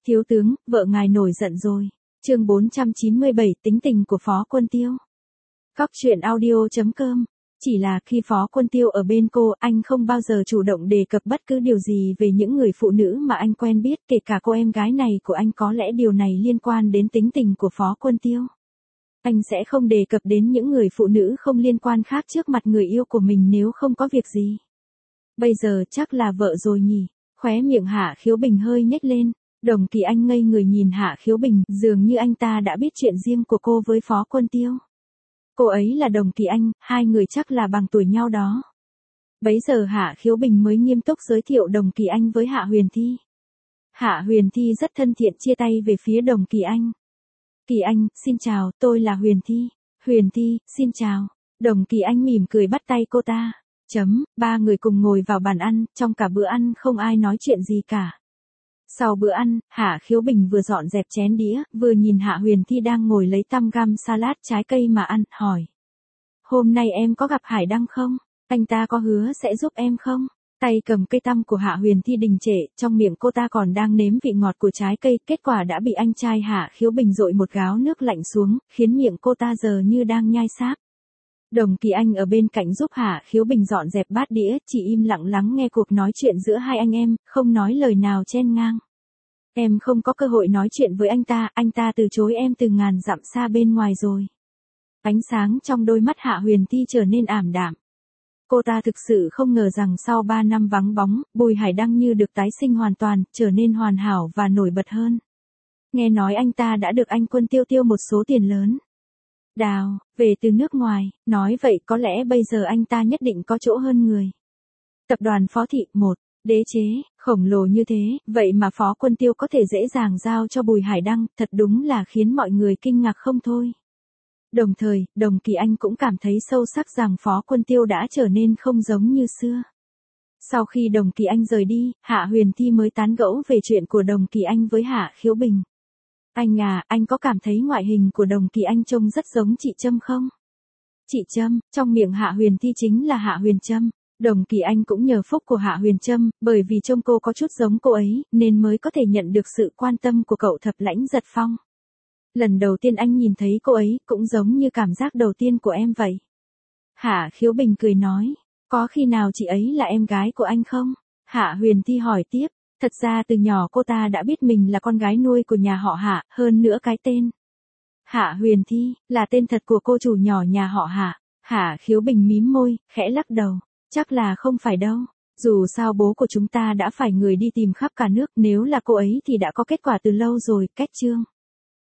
Thiếu tướng, vợ ngài nổi giận rồi. Chương 497, tính tình của Phó Quân Tiêu. Cóc truyện audio.com. Chỉ là khi Phó Quân Tiêu ở bên cô, anh không bao giờ chủ động đề cập bất cứ điều gì về những người phụ nữ mà anh quen biết, kể cả cô em gái này của anh. Có lẽ điều này liên quan đến tính tình của Phó Quân Tiêu. Anh sẽ không đề cập đến những người phụ nữ không liên quan khác trước mặt người yêu của mình nếu không có việc gì. Bây giờ chắc là vợ rồi nhỉ? Khóe miệng Hạ Khiếu Bình hơi nhếch lên. Đồng Kỳ Anh ngây người nhìn Hạ Khiếu Bình, dường như anh ta đã biết chuyện riêng của cô với Phó Quân Tiêu. Cô ấy là Đồng Kỳ Anh, hai người chắc là bằng tuổi nhau đó. Bấy giờ Hạ Khiếu Bình mới nghiêm túc giới thiệu Đồng Kỳ Anh với Hạ Huyền Thi. Hạ Huyền Thi rất thân thiện chia tay về phía Đồng Kỳ Anh. Kỳ Anh, xin chào, tôi là Huyền Thi. Huyền Thi, xin chào. Đồng Kỳ Anh mỉm cười bắt tay cô ta. Ba người cùng ngồi vào bàn ăn, trong cả bữa ăn không ai nói chuyện gì cả. Sau bữa ăn, Hạ Khiếu Bình vừa dọn dẹp chén đĩa, vừa nhìn Hạ Huyền Thi đang ngồi lấy tăm găm salad trái cây mà ăn, hỏi. Hôm nay em có gặp Hải Đăng không? Anh ta có hứa sẽ giúp em không? Tay cầm cây tăm của Hạ Huyền Thi đình trệ, trong miệng cô ta còn đang nếm vị ngọt của trái cây, kết quả đã bị anh trai Hạ Khiếu Bình dội một gáo nước lạnh xuống, khiến miệng cô ta giờ như đang nhai sáp. Đồng Kỳ Anh ở bên cạnh giúp Hạ Khiếu Bình dọn dẹp bát đĩa, chỉ im lặng lắng nghe cuộc nói chuyện giữa hai anh em, không nói lời nào chen ngang. Em không có cơ hội nói chuyện với anh ta từ chối em từ ngàn dặm xa bên ngoài rồi. Ánh sáng trong đôi mắt Hạ Huyền Thi trở nên ảm đạm. Cô ta thực sự không ngờ rằng sau 3 năm vắng bóng, Bùi Hải Đăng như được tái sinh hoàn toàn, trở nên hoàn hảo và nổi bật hơn. Nghe nói anh ta đã được anh Quân Tiêu tiêu một số tiền lớn. Đào, về từ nước ngoài, nói vậy có lẽ bây giờ anh ta nhất định có chỗ hơn người. Tập đoàn Phó Thị, đế chế, khổng lồ như thế, vậy mà Phó Quân Tiêu có thể dễ dàng giao cho Bùi Hải Đăng, thật đúng là khiến mọi người kinh ngạc không thôi. Đồng thời, Đồng Kỳ Anh cũng cảm thấy sâu sắc rằng Phó Quân Tiêu đã trở nên không giống như xưa. Sau khi Đồng Kỳ Anh rời đi, Hạ Huyền Thi mới tán gẫu về chuyện của Đồng Kỳ Anh với Hạ Khiếu Bình. Anh à, anh có cảm thấy ngoại hình của Đồng Kỳ Anh trông rất giống chị Trâm không? Chị Trâm, trong miệng Hạ Huyền Thi chính là Hạ Huyền Trâm. Đồng Kỳ Anh cũng nhờ phúc của Hạ Huyền Trâm, bởi vì trông cô có chút giống cô ấy, nên mới có thể nhận được sự quan tâm của cậu Thập Lãnh Giật Phong. Lần đầu tiên anh nhìn thấy cô ấy, cũng giống như cảm giác đầu tiên của em vậy. Hạ Khiếu Bình cười nói, có khi nào chị ấy là em gái của anh không? Hạ Huyền Thi hỏi tiếp, thật ra từ nhỏ cô ta đã biết mình là con gái nuôi của nhà họ Hạ, hơn nữa cái tên. Hạ Huyền Thi, là tên thật của cô chủ nhỏ nhà họ Hạ. Hạ Khiếu Bình mím môi, khẽ lắc đầu, chắc là không phải đâu. Dù sao bố của chúng ta đã phải người đi tìm khắp cả nước, nếu là cô ấy thì đã có kết quả từ lâu rồi, cách chương.